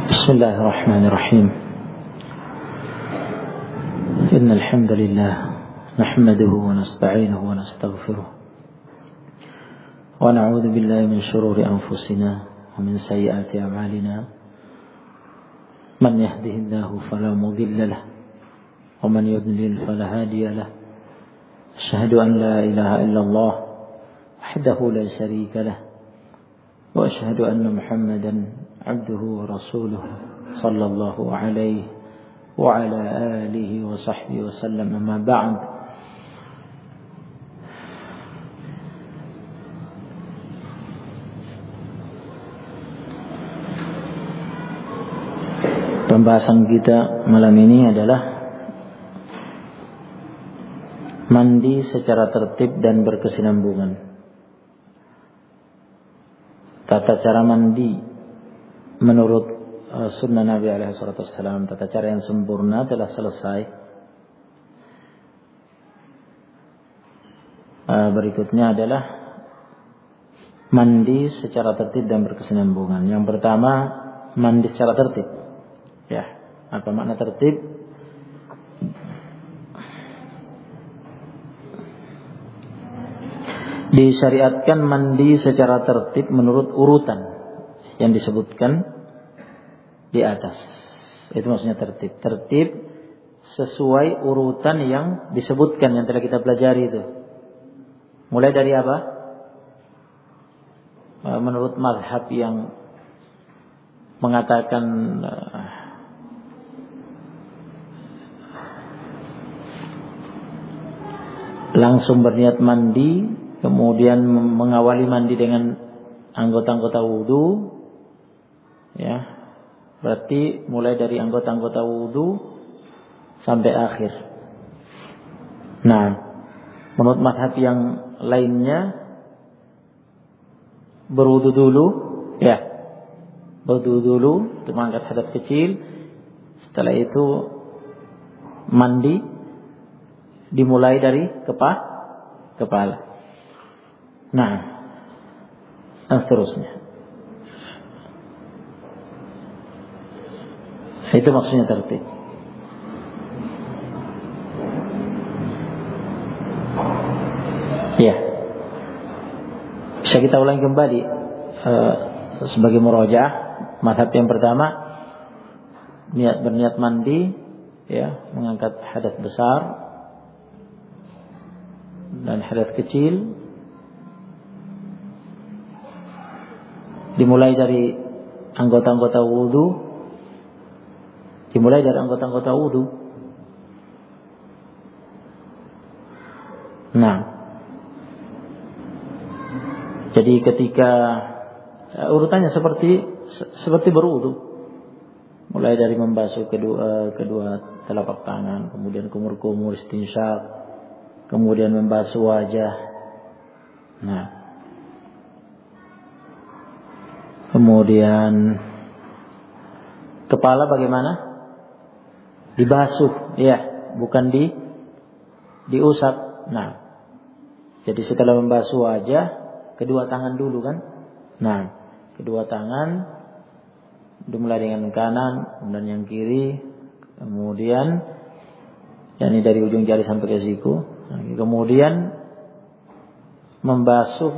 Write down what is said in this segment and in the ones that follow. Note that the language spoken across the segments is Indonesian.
بسم الله الرحمن الرحيم إن الحمد لله نحمده ونستعينه ونستغفره ونعوذ بالله من شرور أنفسنا ومن سيئات أعمالنا من يهده الله فلا مضل له ومن يضلل فلا هادي له أشهد أن لا إله إلا الله وحده لا شريك له وأشهد أن محمدا عبده ورسوله صلى الله عليه وعلى آله وصحبه وسلم. أما بعد، pembahasan kita malam ini adalah mandi secara tertib dan berkesinambungan. Tata cara mandi menurut sunnah Nabi SAW, tata cara yang sempurna telah selesai. Berikutnya adalah mandi secara tertib dan berkesinambungan. Yang pertama, mandi secara tertib. Ya, apa makna tertib? Disyariatkan mandi secara tertib menurut urutan yang disebutkan di atas. Itu maksudnya tertib. Tertib sesuai urutan yang disebutkan, yang telah kita pelajari itu. Mulai dari apa? Menurut mazhab yang mengatakan langsung berniat mandi, kemudian mengawali mandi dengan anggota-anggota wudu, ya, berarti mulai dari anggota-anggota wudu sampai akhir. Nah, menurut mazhab yang lainnya berwudu dulu, ya, berwudu dulu untuk mengangkat hadas kecil. Setelah itu mandi, dimulai dari kepala. Nah, dan seterusnya. Itu maksudnya tertib. Ya, bisa kita ulangi kembali sebagai murojaah. Mazhab yang pertama, berniat mandi, ya, mengangkat hadas besar dan hadas kecil, dimulai dari anggota-anggota wudu. Nah, jadi ketika urutannya seperti berwudu, mulai dari membasuh kedua telapak tangan, kemudian kumur-kumur, istinsyak, kemudian membasuh wajah. Nah, kemudian kepala bagaimana? Dibasuh, ya, bukan diusap. Nah, jadi setelah membasuh wajah, kedua tangan dulu kan? Nah, kedua tangan dimulai dengan kanan, kemudian yang kiri, kemudian yakni dari ujung jari sampai ke siku. Kemudian membasuh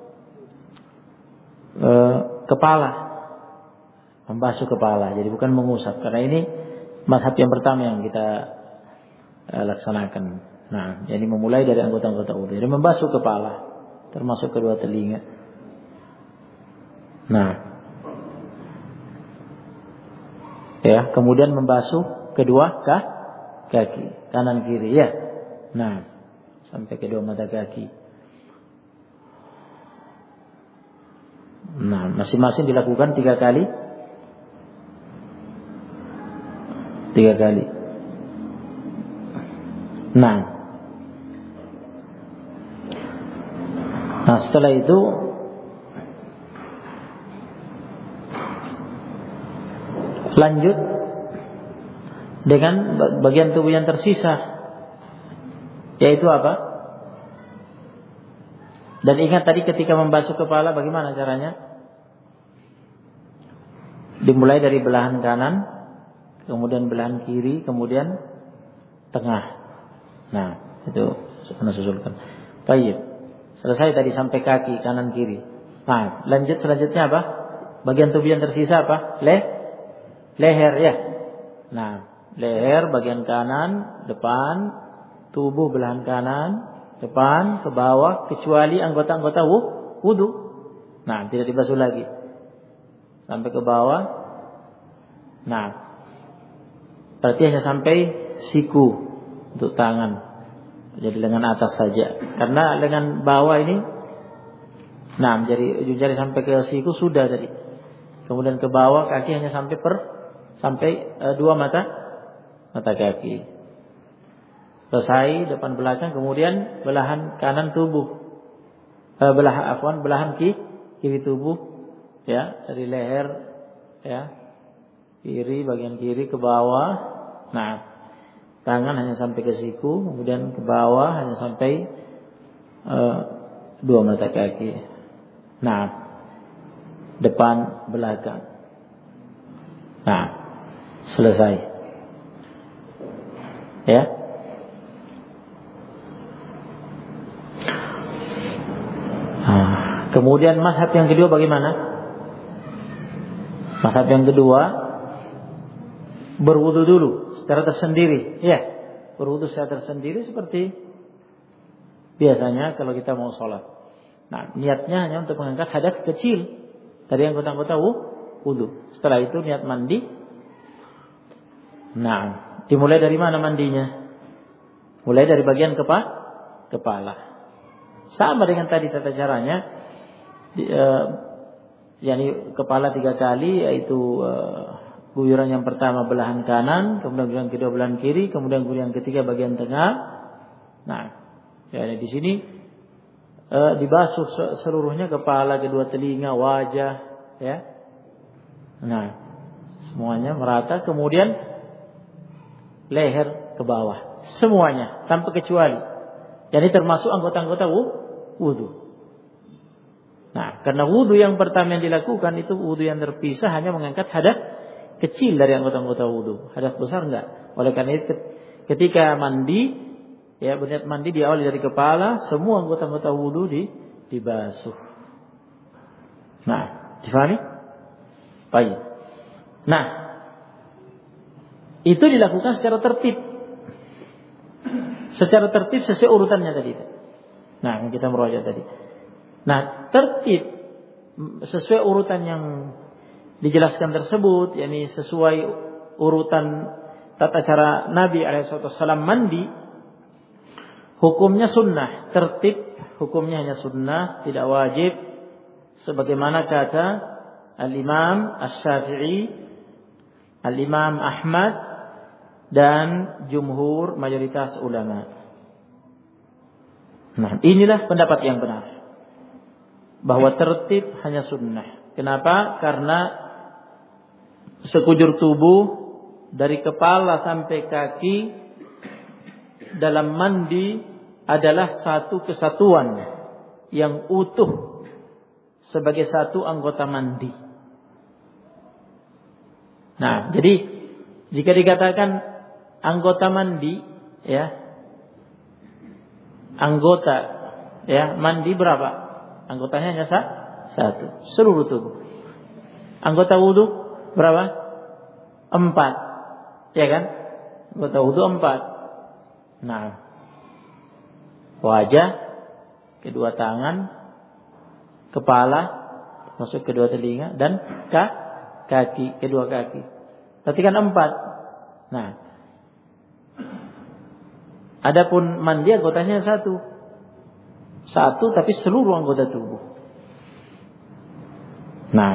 kepala, jadi bukan mengusap, karena ini mazhab yang pertama yang kita laksanakan. Nah, jadi memulai dari anggota-anggota wudu, jadi membasuh kepala, termasuk kedua telinga. Nah, ya, kemudian membasuh kedua kaki, kanan kiri, ya. Nah, sampai kedua mata kaki. Nah, masing-masing dilakukan 3 kali. Nah, setelah itu lanjut dengan bagian tubuh yang tersisa, yaitu apa? Dan ingat tadi ketika membasuh kepala bagaimana caranya? Dimulai dari belahan kanan, kemudian belahan kiri, kemudian tengah. Nah, itu Anda susulkan. Baik. Selesai tadi sampai kaki kanan kiri. Nah, lanjut selanjutnya apa? Bagian tubuh yang tersisa apa? Leher ya. Nah, leher bagian kanan, depan, tubuh belahan kanan, depan, ke bawah, kecuali anggota-anggota wudu. Nah, tidak dibasuh lagi. Sampai ke bawah. Nah, berarti hanya sampai siku untuk tangan. Jadi lengan atas saja. Karena lengan bawah ini, nah, jadi ujung jari sampai ke siku sudah tadi. Kemudian ke bawah kaki hanya sampai dua mata kaki. Selesai depan belakang, kemudian belahan kanan tubuh. Belahan kiri tubuh, ya, dari leher, ya, kiri bagian kiri ke bawah. Nah, tangan hanya sampai ke siku, kemudian ke bawah hanya sampai dua mata kaki. Nah, depan belakang. Nah, selesai. Ya. Nah, kemudian mazhab yang kedua bagaimana? Mazhab yang kedua, berwudu dulu secara tersendiri, ya. Berwudu secara tersendiri seperti biasanya kalau kita mau sholat. Nah, niatnya hanya untuk mengangkat hadas kecil dari anggota-anggota wudu. Setelah itu niat mandi. Nah, dimulai dari mana mandinya? Mulai dari bagian kepala. Sama dengan tadi tata caranya. yakni kepala 3 kali, yaitu guyuran yang pertama belahan kanan, kemudian guyuran kedua belahan kiri, kemudian guyuran ketiga bagian tengah. Nah, ya di sini dibasuh seluruhnya, kepala, kedua telinga, wajah, ya. Nah, semuanya merata, kemudian leher ke bawah, semuanya tanpa kecuali. Jadi termasuk anggota-anggota wudu. Nah, karena wudu yang pertama yang dilakukan itu wudu yang terpisah, hanya mengangkat hadas kecil dari anggota-anggota wudu, hadas besar enggak. Oleh karena itu ketika mandi, ya, berniat mandi diawali dari kepala, semua anggota-anggota wudu dibasuh. Nah, difahami? Baik. Nah, itu dilakukan secara tertib. Secara tertib sesuai urutannya tadi. Nah, yang kita merujuk tadi. Nah, tertib sesuai urutan yang dijelaskan tersebut, yakni sesuai urutan tata cara Nabi SAW mandi, hukumnya sunnah. Tertib hukumnya hanya sunnah, tidak wajib, sebagaimana kata Al-Imam Asy-Syafi'i, Al-Imam Ahmad, dan jumhur mayoritas ulama. Nah, inilah pendapat yang benar, bahwa tertib hanya sunnah. Kenapa? Karena sekujur tubuh dari kepala sampai kaki dalam mandi adalah satu kesatuan yang utuh sebagai satu anggota mandi. Nah, jadi jika dikatakan anggota mandi, ya, anggota, ya, mandi berapa? Anggotanya hanya satu, seluruh tubuh. Anggota wudu berapa? 4, ya kan? Anggota wudu 4. Nah, wajah, kedua tangan, kepala, masuk kedua telinga, dan kaki, kedua kaki. Berarti kan 4. Nah, adapun mandi anggotanya satu tapi seluruh anggota tubuh. Nah,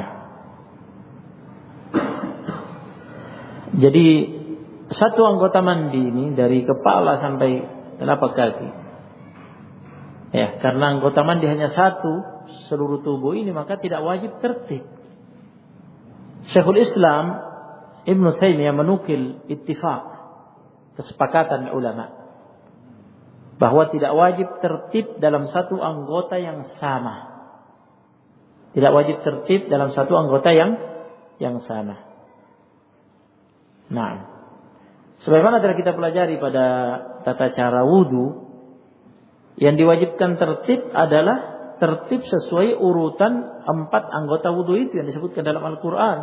jadi satu anggota mandi ini dari kepala sampai telapak kaki. Ya, karena anggota mandi hanya satu seluruh tubuh ini, maka tidak wajib tertib. Syekhul Islam Ibnu Taimiyah menukil ittifaq, kesepakatan ulama, bahwa tidak wajib tertib dalam satu anggota yang sama. Tidak wajib tertib dalam satu anggota yang sama. Nah, sebagaimana telah kita pelajari pada tata cara wudu, yang diwajibkan tertib adalah tertib sesuai urutan 4 anggota wudu itu yang disebutkan dalam Al-Quran.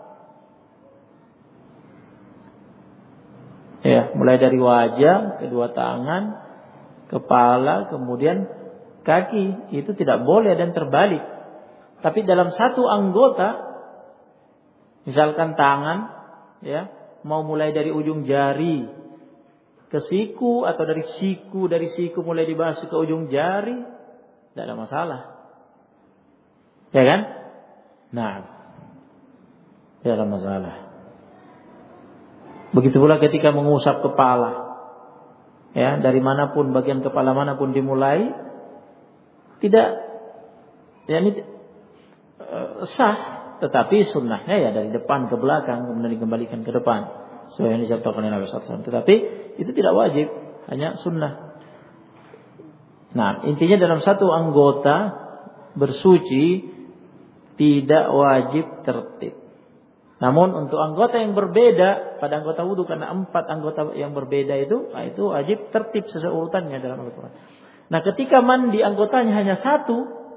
Ya, mulai dari wajah, kedua tangan, kepala, kemudian kaki. Itu tidak boleh dan terbalik. Tapi dalam satu anggota, misalkan tangan, ya, mau mulai dari ujung jari ke siku, atau dari siku mulai dibasuh ke ujung jari, tidak ada masalah. Ya kan? Nah, tidak ada masalah. Begitu pula ketika mengusap kepala. Ya, dari manapun, bagian kepala manapun dimulai, tidak, ya ini sah. Tetapi sunnahnya ya dari depan ke belakang, kemudian dikembalikan ke depan. Sesuai yang dicontohkan oleh Nabi SAW. Tetapi itu tidak wajib, hanya sunnah. Nah, intinya dalam satu anggota bersuci tidak wajib tertib. Namun untuk anggota yang berbeda pada anggota wudu, karena 4 anggota yang berbeda itu wajib tertib sesuai urutannya dalam Al-Quran. Nah, ketika mandi anggotanya hanya 1,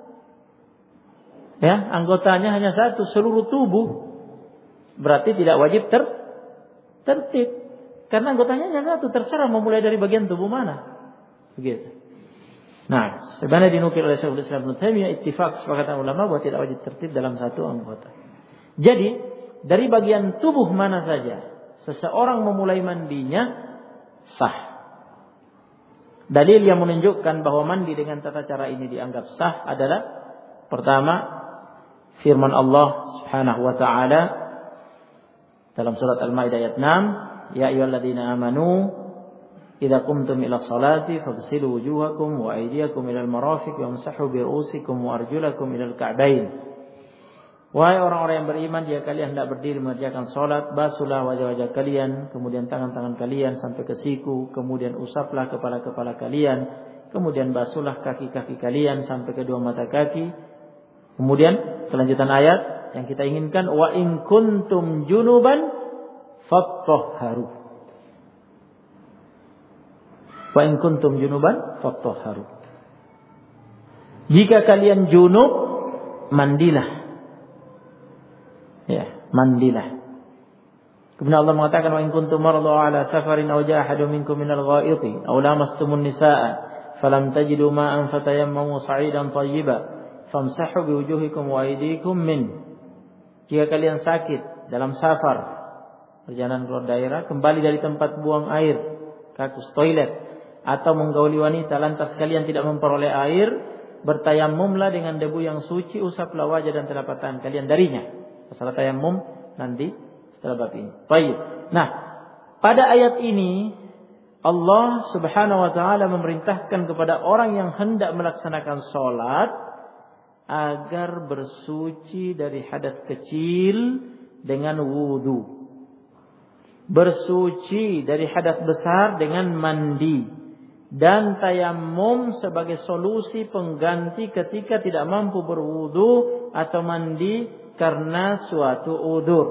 ya, anggotanya hanya 1 seluruh tubuh, berarti tidak wajib tertib. Karena anggotanya hanya 1, terserah mau mulai dari bagian tubuh mana. Begitu. Nah, sebenarnya dinukil oleh Syekhul Islam Ibnu Taimiyah, ittifaq sepakatan ulama bahwa tidak wajib tertib dalam satu anggota. Jadi, dari bagian tubuh mana saja seseorang memulai mandinya sah. Dalil yang menunjukkan bahwa mandi dengan tata cara ini dianggap sah adalah pertama, firman Allah Subhanahu wa taala dalam surat Al-Maidah ayat 6, ya ayyuhalladzina amanu idza qumtum ila sholati faghsilu wujuhakum wa aydiyakum ila al-marafiq wamsahu bi ru'usikum wa arjulakum ila al-ka'bayn. Wahai orang-orang yang beriman, jika kalian hendak berdiri mengerjakan salat, basuhlah wajah-wajah kalian, kemudian tangan-tangan kalian sampai ke siku, kemudian usaplah kepala-kepala kalian, kemudian basuhlah kaki-kaki kalian sampai kedua mata kaki. Kemudian kelanjutan ayat yang kita inginkan, wa in kuntum junuban fattahharu. Wa in kuntum junuban fattahharu. Jika kalian junub, mandilah. Ya, mandilah. Kemudian Allah mengatakan, wa in kuntum marada ala safarin aw jaa ahadun minkum minal ghaiti aw lamastumun nisaa falam tajidu ma'an fatayammamu sa'idan thayyiban famsahu biwujuhikum wa aydikum min. Jika kalian sakit dalam safar, perjalanan keluar daerah, kembali dari tempat buang air, kakus toilet, atau menggauli wanita, lantas kalian tidak memperoleh air, bertayamumlah dengan debu yang suci, usaplah wajah dan telapak tangan kalian darinya. Masalah tayamum nanti setelah bab ini. Baik. Nah, pada ayat ini Allah Subhanahu wa taala memerintahkan kepada orang yang hendak melaksanakan salat agar bersuci dari hadas kecil dengan wudu, bersuci dari hadas besar dengan mandi, dan tayamum sebagai solusi pengganti ketika tidak mampu berwudu atau mandi karena suatu udzur.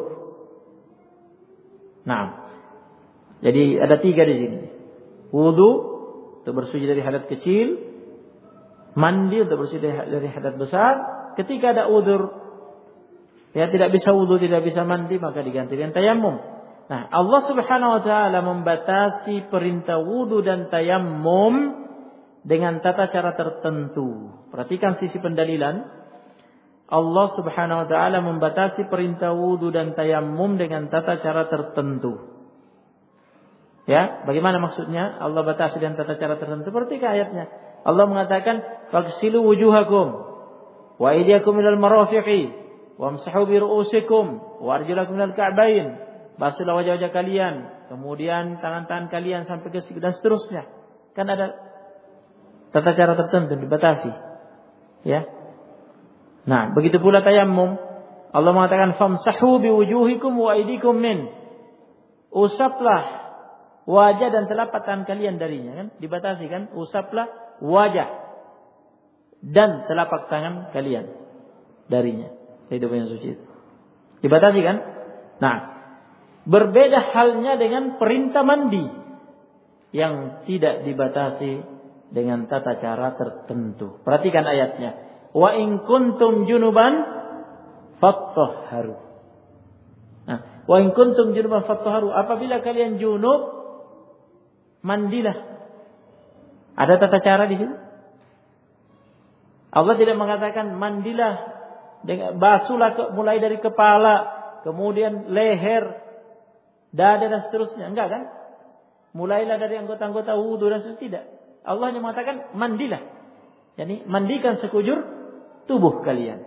Nah, jadi ada 3 di sini. Wudu untuk bersuci dari hadas kecil, mandi untuk bersuci dari hadas besar. Ketika ada udzur, ya tidak bisa wudu, tidak bisa mandi, maka diganti dengan tayamum. Nah, Allah Subhanahu wa taala membatasi perintah wudu dan tayammum dengan tata cara tertentu. Perhatikan sisi pendalilan. Allah Subhanahu wa taala membatasi perintah wudu dan tayammum dengan tata cara tertentu. Ya, bagaimana maksudnya? Allah batasi dengan tata cara tertentu. Perhatikan ayatnya. Allah mengatakan, "Faghsilu wujuhakum wa aydiyakum ilal marafiqi wamsahu bi ru'usikum wa arjulakum ilal ka'bayn." Basuhlah wajah-wajah kalian, kemudian tangan-tangan kalian sampai ke siku dan seterusnya. Kan ada tata cara tertentu dibatasi. Ya. Nah, begitu pula tayammum. Allah mengatakan famsahu biwujuhikum wa aydikum min. Usaplah wajah dan telapak tangan kalian darinya, kan? Dibatasi kan? Usaplah wajah dan telapak tangan kalian darinya. Kehidupan yang suci itu. Dibatasi kan? Nah, Berbeda halnya dengan perintah mandi yang tidak dibatasi dengan tata cara tertentu. Perhatikan ayatnya. Wa in kuntum junuban fattahharu. Nah, wa in kuntum junuban fattahharu, apabila kalian junub, mandilah. Ada tata cara di situ? Allah tidak mengatakan mandilah, basuhlah mulai dari kepala, kemudian leher, dada dan seterusnya. Enggak kan? Mulailah dari anggota-anggota wudu dan seterusnya. Tidak. Allah hanya mengatakan mandilah. Yani mandikan sekujur tubuh kalian.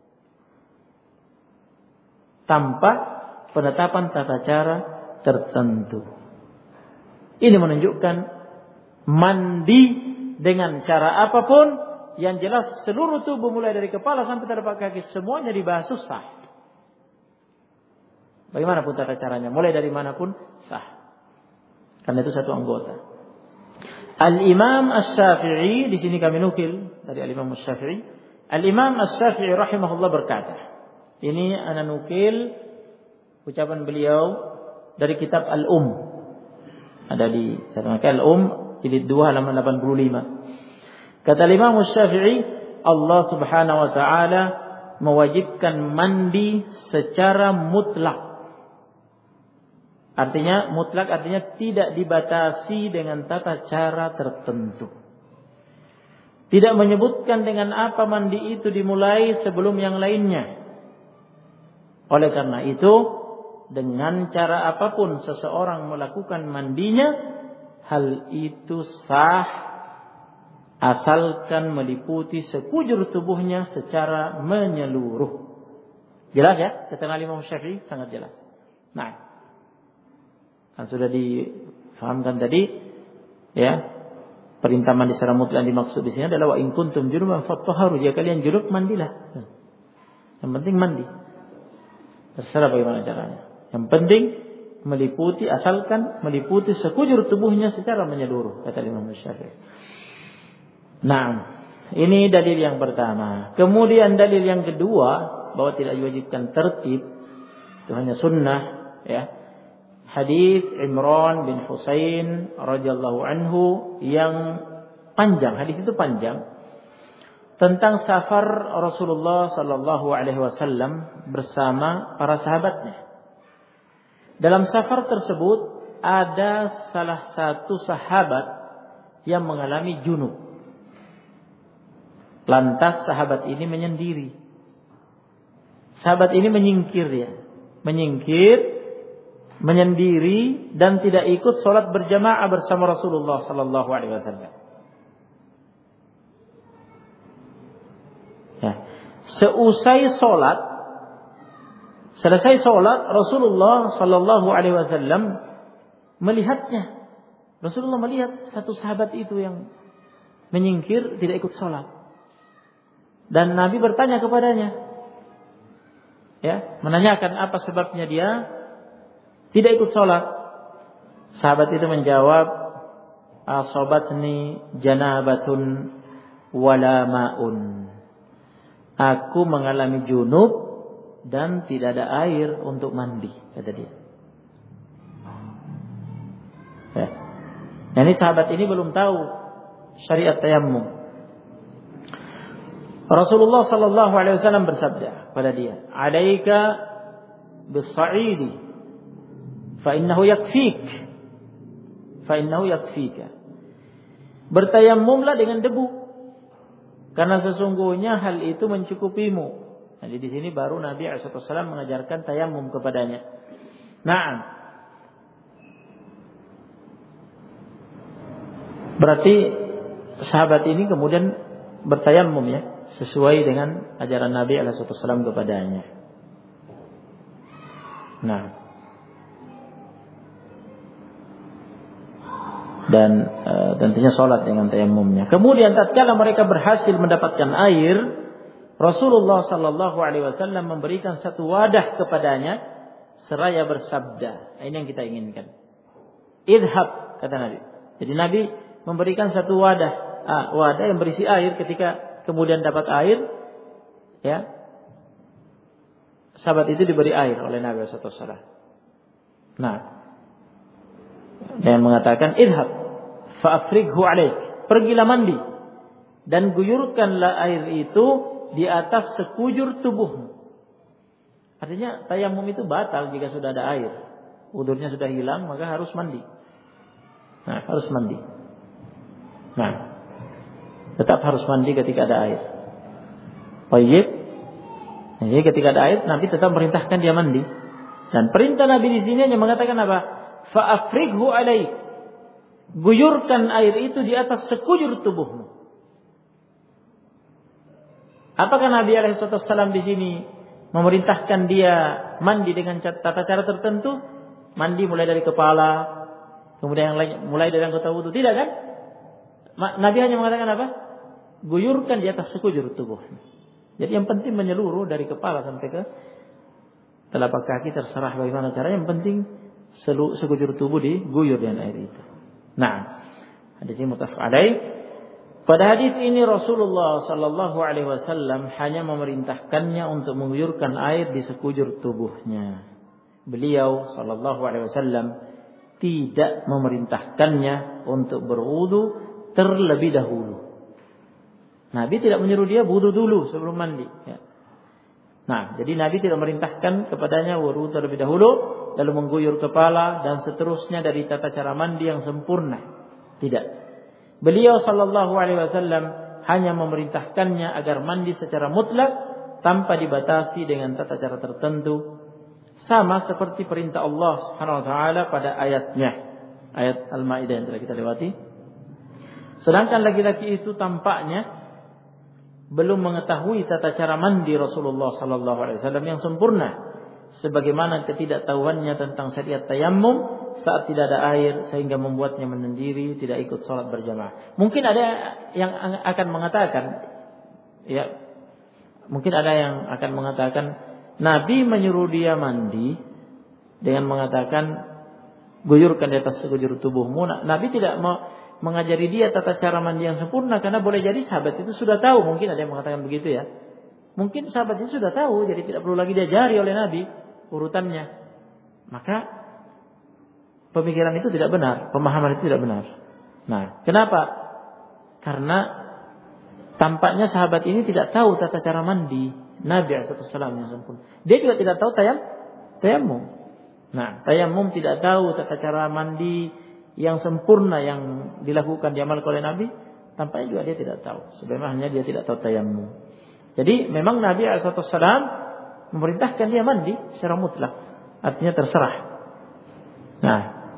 Tanpa penetapan tata cara tertentu. Ini menunjukkan mandi dengan cara apapun, yang jelas seluruh tubuh mulai dari kepala sampai telapak kaki semuanya dibasuh sah. Bagaimanapun tata caranya, mulai dari manapun sah. Karena itu satu anggota. Al-Imam Asy-Syafi'i, di sini kami nukil dari Al-Imam Asy-Syafi'i. Al-Imam Asy-Syafi'i rahimahullah berkata, ini ana nukil ucapan beliau dari kitab Ada di Al-Um jilid 2 halaman 85. Kata Imam Asy-Syafi'i, Allah Subhanahu wa taala mewajibkan mandi secara mutlak. Mutlak artinya tidak dibatasi dengan tata cara tertentu. Tidak menyebutkan dengan apa mandi itu dimulai sebelum yang lainnya. Oleh karena itu, dengan cara apapun seseorang melakukan mandinya, hal itu sah asalkan meliputi sekujur tubuhnya secara menyeluruh. Jelas ya? Kata Imam Syafi'i sangat jelas. Nah, kan sudah difahamkan tadi, ya. Perintah mandi secara mutlak yang dimaksud di sini adalah wa in kuntum junuban fattahharu. Jika kalian junub, mandilah. Yang penting mandi. Terserah bagaimana caranya. Yang penting asalkan meliputi sekujur tubuhnya secara menyeluruh, kata Imam Syafi'i. Nah, ini dalil yang pertama. Kemudian dalil yang kedua, bahwa tidak diwajibkan tertib, itu hanya sunnah, ya. Hadis Imran bin Husain radhiyallahu anhu yang panjang, hadis itu panjang, tentang safar Rasulullah sallallahu alaihi wasallam bersama para sahabatnya. Dalam safar tersebut ada salah satu sahabat yang mengalami junub. Lantas sahabat ini menyendiri. Sahabat ini menyingkir, menyendiri dan tidak ikut sholat berjamaah bersama Rasulullah sallallahu alaihi wasallam. Ya. Selesai sholat Rasulullah sallallahu alaihi wasallam melihatnya. Rasulullah melihat satu sahabat itu yang menyingkir, tidak ikut sholat. Dan Nabi bertanya kepadanya, ya, menanyakan apa sebabnya dia tidak ikut sholat. Sahabat itu menjawab, asobatni janabatun wala ma'un. Aku mengalami junub dan tidak ada air untuk mandi, kata dia. Ya. Ini sahabat ini belum tahu syariat tayammum. Rasulullah sallallahu alaihi wasallam bersabda pada dia, "Alaika bis-sa'idi fa innahu yakfika." Bertayammumlah dengan debu, karena sesungguhnya hal itu mencukupimu. Jadi di sini baru Nabi sallallahu alaihi wasallam mengajarkan tayammum kepadanya. Naam. Berarti sahabat ini kemudian bertayammum, ya, sesuai dengan ajaran Nabi SAW kepadanya. Nah, dan tentunya sholat dengan tayammumnya. Kemudian tatkala mereka berhasil mendapatkan air, Rasulullah Sallallahu Alaihi Wasallam memberikan satu wadah kepadanya seraya bersabda. Ini yang kita inginkan. Idhab, kata Nabi. Jadi Nabi memberikan satu wadah yang berisi air. Ketika kemudian dapat air, ya, sahabat itu diberi air oleh Nabi SAW. Nah, dengan mengatakan idhab fa'afrighu alaik, pergilah mandi dan guyurkanlah air itu di atas sekujur tubuhmu. Artinya tayamum itu batal jika sudah ada air. Udurnya sudah hilang, maka harus mandi. Nah, harus mandi. Nah, tetap harus mandi ketika ada air. Baik. Jadi ketika ada air, Nabi tetap merintahkan dia mandi. Dan perintah Nabi di sini hanya mengatakan apa? Fa'afrighu alaik. Guyurkan air itu di atas sekujur tubuhmu. Apakah Nabi SAW di sini memerintahkan dia mandi dengan tata cara tertentu? Mandi mulai dari kepala, kemudian yang lain mulai dari anggota wudu. Tidak kan? Nabi hanya mengatakan apa? Guyurkan di atas sekujur tubuhmu. Jadi yang penting menyeluruh dari kepala sampai ke telapak kaki, terserah bagaimana caranya. Yang penting sekujur tubuh diguyur dengan air itu. Nah, hadis ini muttafaq alaih. Pada hadis ini Rasulullah sallallahu alaihi wasallam hanya memerintahkannya untuk mengguyurkan air di sekujur tubuhnya. Beliau sallallahu alaihi wasallam tidak memerintahkannya untuk berwudu terlebih dahulu. Nabi tidak menyuruh dia wudu dulu sebelum mandi. Ya. Nah, jadi Nabi tidak memerintahkan kepadanya wudu terlebih dahulu, lalu mengguyur kepala dan seterusnya dari tata cara mandi yang sempurna. Tidak. Beliau sallallahu alaihi wasallam hanya memerintahkannya agar mandi secara mutlak tanpa dibatasi dengan tata cara tertentu, sama seperti perintah Allah Subhanahu wa taala pada ayatnya, ayat Al-Maidah yang telah kita lewati. Sedangkan laki-laki itu tampaknya belum mengetahui tata cara mandi Rasulullah sallallahu alaihi wasallam yang sempurna, sebagaimana ketidaktahuannya tentang syariat tayammum saat tidak ada air sehingga membuatnya menyendiri, tidak ikut sholat berjamaah. Mungkin ada yang akan mengatakan, ya, mungkin ada yang akan mengatakan Nabi menyuruh dia mandi dengan mengatakan guyurkan di atas sekujur tubuhmu. Nabi tidak mengajari dia tata cara mandi yang sempurna, karena boleh jadi sahabat itu sudah tahu. Mungkin ada yang mengatakan begitu ya. Mungkin sahabat itu sudah tahu, jadi tidak perlu lagi diajari oleh Nabi urutannya. Maka pemikiran itu tidak benar, pemahaman itu tidak benar. Nah, kenapa? Karena tampaknya sahabat ini tidak tahu tata cara mandi Nabi SAW yang sempurna. Dia juga tidak tahu tayammum. Nah, tayammum tidak tahu tata cara mandi yang sempurna yang dilakukan diamalkan oleh Nabi, tampaknya juga dia tidak tahu. Sebenarnya dia tidak tahu tayammum. Jadi memang Nabi SAW memerintahkan dia mandi secara mutlak, artinya terserah. Nah,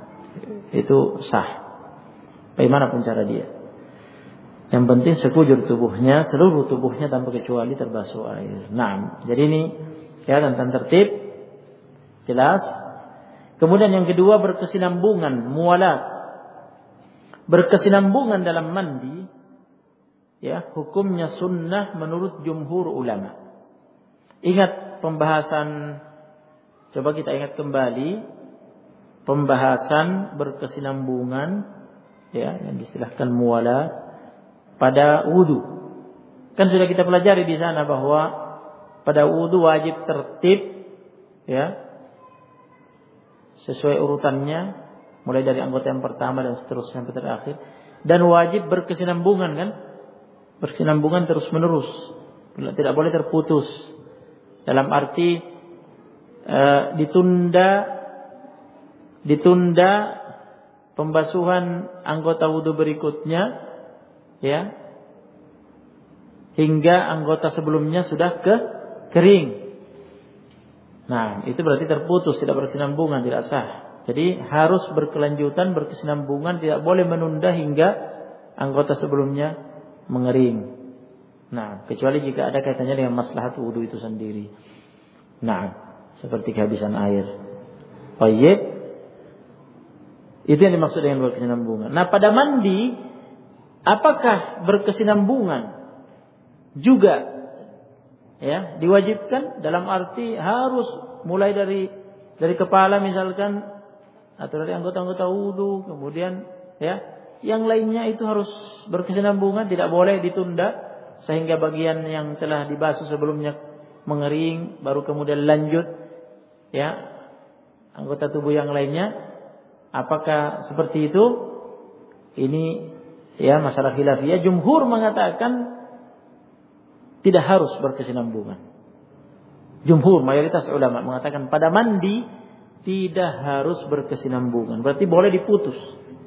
itu sah, bagaimanapun cara dia. Yang penting sekujur tubuhnya, seluruh tubuhnya tanpa kecuali terbasuh air. Nah, jadi ini ya tentang tertib jelas. Kemudian yang kedua, berkesinambungan, mualat. Berkesinambungan dalam mandi, ya, hukumnya sunnah menurut jumhur ulama. Ingat pembahasan, coba kita ingat kembali pembahasan berkesinambungan, ya, yang diistilahkan mualat pada wudu. Kan sudah kita pelajari di sana bahwa pada wudu wajib tertib, ya, sesuai urutannya, mulai dari anggota yang pertama dan seterusnya sampai terakhir. Dan wajib berkesinambungan, kan? Berkesinambungan terus menerus, tidak boleh terputus. Dalam arti ditunda pembasuhan anggota wudu berikutnya, ya, hingga anggota sebelumnya sudah kering. Nah, itu berarti terputus, tidak berkesinambungan, tidak sah. Jadi harus berkelanjutan, berkesinambungan, tidak boleh menunda hingga anggota sebelumnya mengering. Nah, kecuali jika ada kaitannya dengan maslahat wudu itu sendiri. Nah, seperti kehabisan air. Baik. Itu yang dimaksud dengan berkesinambungan. Nah, pada mandi, apakah berkesinambungan juga, ya, diwajibkan? Dalam arti harus mulai dari kepala misalkan, atau dari anggota-anggota wudu, kemudian ya, yang lainnya itu harus berkesinambungan, tidak boleh ditunda sehingga bagian yang telah dibasuh sebelumnya mengering baru kemudian lanjut, ya, anggota tubuh yang lainnya. Apakah seperti itu? Ini ya masalah khilafiyah. Jumhur mengatakan tidak harus berkesinambungan. Jumhur, mayoritas ulama mengatakan pada mandi tidak harus berkesinambungan. Berarti boleh diputus.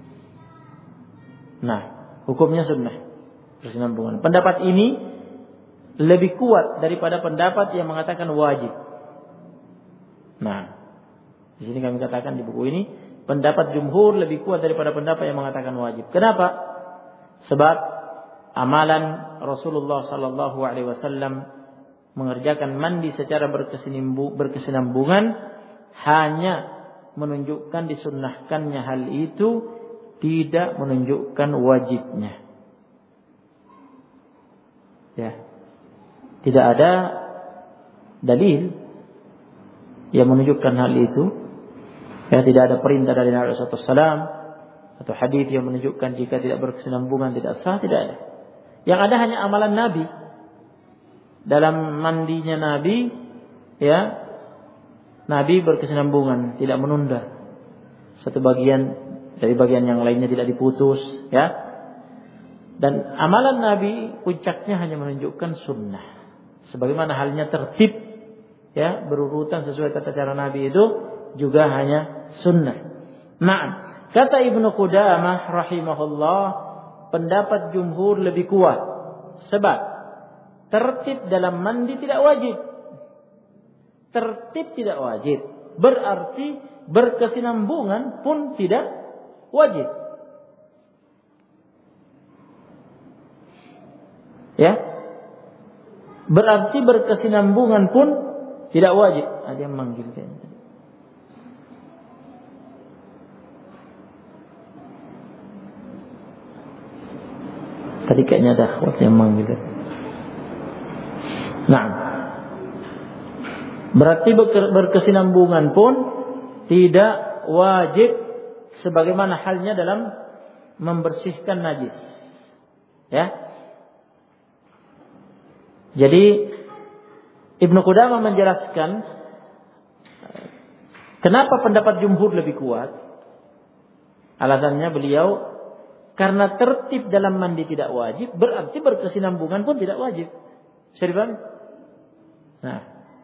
Nah, hukumnya sunnah berkesinambungan. Pendapat ini lebih kuat daripada pendapat yang mengatakan wajib. Nah, di sini kami katakan di buku ini pendapat jumhur lebih kuat daripada pendapat yang mengatakan wajib. Kenapa? Sebab amalan Rasulullah sallallahu alaihi wasallam mengerjakan mandi secara berkesinambungan hanya menunjukkan disunnahkannya hal itu, tidak menunjukkan wajibnya. Ya. Tidak ada dalil yang menunjukkan hal itu. Ya, tidak ada perintah dari Nabi sallallahu alaihi wasallam atau hadis yang menunjukkan jika tidak berkesinambungan tidak sah, tidak ada. Yang ada hanya amalan Nabi. Dalam mandinya Nabi, ya, Nabi berkesinambungan, tidak menunda. Satu bagian dari bagian yang lainnya tidak diputus, ya. Dan amalan Nabi puncaknya hanya menunjukkan sunnah. Sebagaimana halnya tertib, ya, berurutan sesuai tata cara Nabi itu juga hanya sunnah. Nah, kata Ibnu Qudamah rahimahullah, pendapat jumhur lebih kuat. Sebab tertib dalam mandi tidak wajib. Tertib tidak wajib. Berarti berkesinambungan pun tidak wajib. Ya. Berarti berkesinambungan pun tidak wajib. Ada yang manggil kayaknya. Tadi kayaknya ada akhwat yang manggil. Nah, berarti berkesinambungan pun tidak wajib sebagaimana halnya dalam membersihkan najis. Ya. Jadi Ibnu Qudamah menjelaskan kenapa pendapat jumhur lebih kuat. Alasannya beliau karena tertib dalam mandi tidak wajib, berarti berkesinambungan pun tidak wajib. Bisa dipahami? Nah,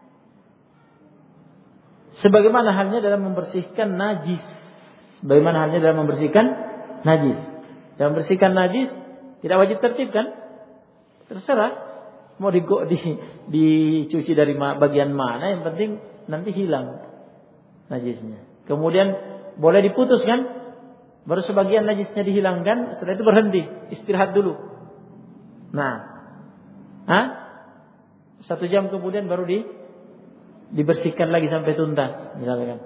sebagaimana halnya dalam membersihkan najis. Bagaimana halnya dalam membersihkan najis. Dalam membersihkan najis tidak wajib tertib kan? Terserah mau dicuci dari bagian mana, yang penting nanti hilang najisnya. Kemudian boleh diputus kan? Baru sebagian najisnya dihilangkan, setelah itu berhenti, istirahat dulu. Nah, 1 jam kemudian baru dibersihkan lagi sampai tuntas, misalkan.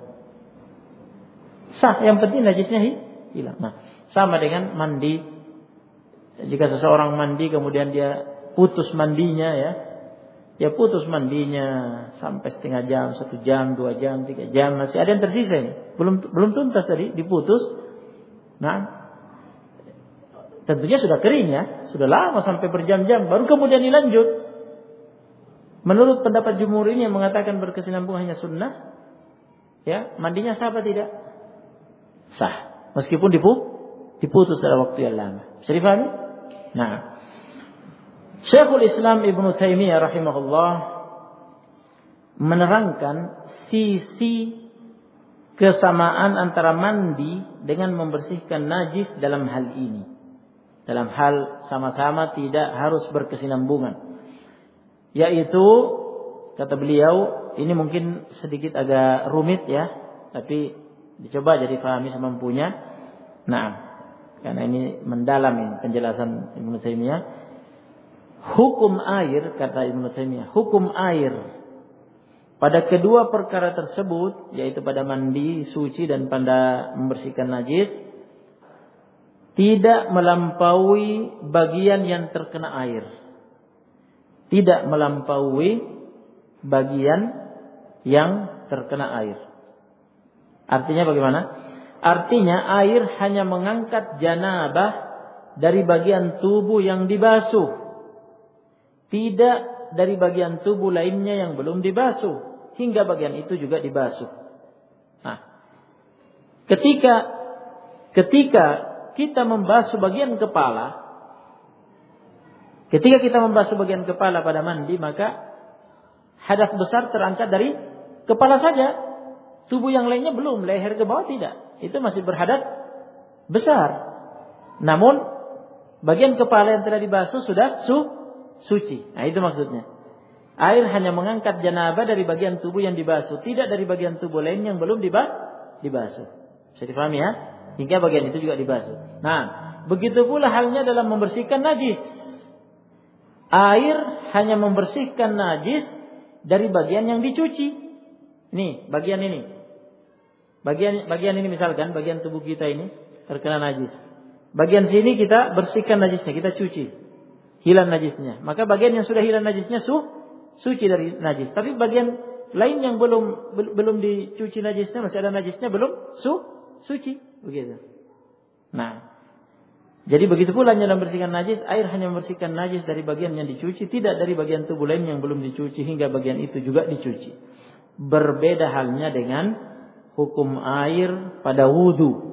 Sah, yang penting najisnya hilang. Nah, sama dengan mandi. Jika seseorang mandi kemudian dia putus mandinya, ya putus mandinya sampai setengah jam, 1 jam, 2 jam, 3 jam, masih ada yang tersisa ini. Belum tuntas tadi, diputus. Nah, tentunya sudah kering ya, sudah lama sampai berjam-jam, baru kemudian dilanjut. Menurut pendapat jumhur ini yang mengatakan berkesinambungan hanya sunnah, ya, mandinya sah apa tidak? Sah, meskipun diputus dalam waktu yang lama. Bisa dipahami? Nah, Syekhul Islam Ibnu Taimiyah rahimahullah menerangkan sisi kesamaan antara mandi dengan membersihkan najis dalam hal ini. Dalam hal sama-sama tidak harus berkesinambungan. Yaitu, kata beliau, ini mungkin sedikit agak rumit ya, tapi dicoba jadi pahami semampunya. Nah, karena ini mendalam ini penjelasan Ibnu Taimiyah. Hukum air, kata Ibnu Taimiyah, hukum air pada kedua perkara tersebut, yaitu pada mandi, suci dan pada membersihkan najis, tidak melampaui bagian yang terkena air. Tidak melampaui bagian yang terkena air. Artinya bagaimana? Artinya air hanya mengangkat janabah dari bagian tubuh yang dibasuh, tidak dari bagian tubuh lainnya yang belum dibasuh, hingga bagian itu juga dibasuh. Nah, Ketika kita membasuh bagian kepala, pada mandi, maka hadas besar terangkat dari kepala saja. Tubuh yang lainnya belum, leher ke bawah tidak. Itu masih berhadas besar. Namun bagian kepala yang telah dibasuh sudah suci. Nah, itu maksudnya. Air hanya mengangkat janabah dari bagian tubuh yang dibasuh, tidak dari bagian tubuh lain yang belum dibasuh. Bisa dipahami ya? Hingga bagian itu juga dibasuh. Nah, begitu pula halnya dalam membersihkan najis. Air hanya membersihkan najis dari bagian yang dicuci. Nih, bagian ini. Bagian ini misalkan, bagian tubuh kita ini terkena najis. Bagian sini kita bersihkan najisnya, kita cuci. Hilang najisnya. Maka bagian yang sudah hilang najisnya suci dari najis. Tapi bagian lain yang belum dicuci najisnya, masih ada najisnya, belum suci. Begitu. Nah, jadi begitu pula dalam membersihkan najis, air hanya membersihkan najis dari bagian yang dicuci, tidak dari bagian tubuh lain yang belum dicuci hingga bagian itu juga dicuci. Berbeda halnya dengan hukum air pada wudu.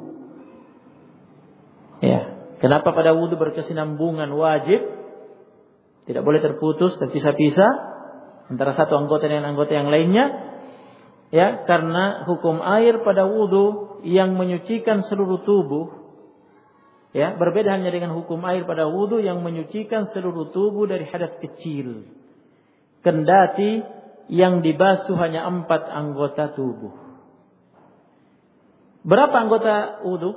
Ya, kenapa pada wudu berkesinambungan wajib? Tidak boleh terputus, terpisah-pisah antara satu anggota dengan anggota yang lainnya. Ya, karena hukum air pada wudu yang menyucikan seluruh tubuh, ya, berbeda hanya dengan hukum air pada wudu yang menyucikan seluruh tubuh dari hadas kecil. Kendati yang dibasuh hanya 4 anggota tubuh. Berapa anggota wudu?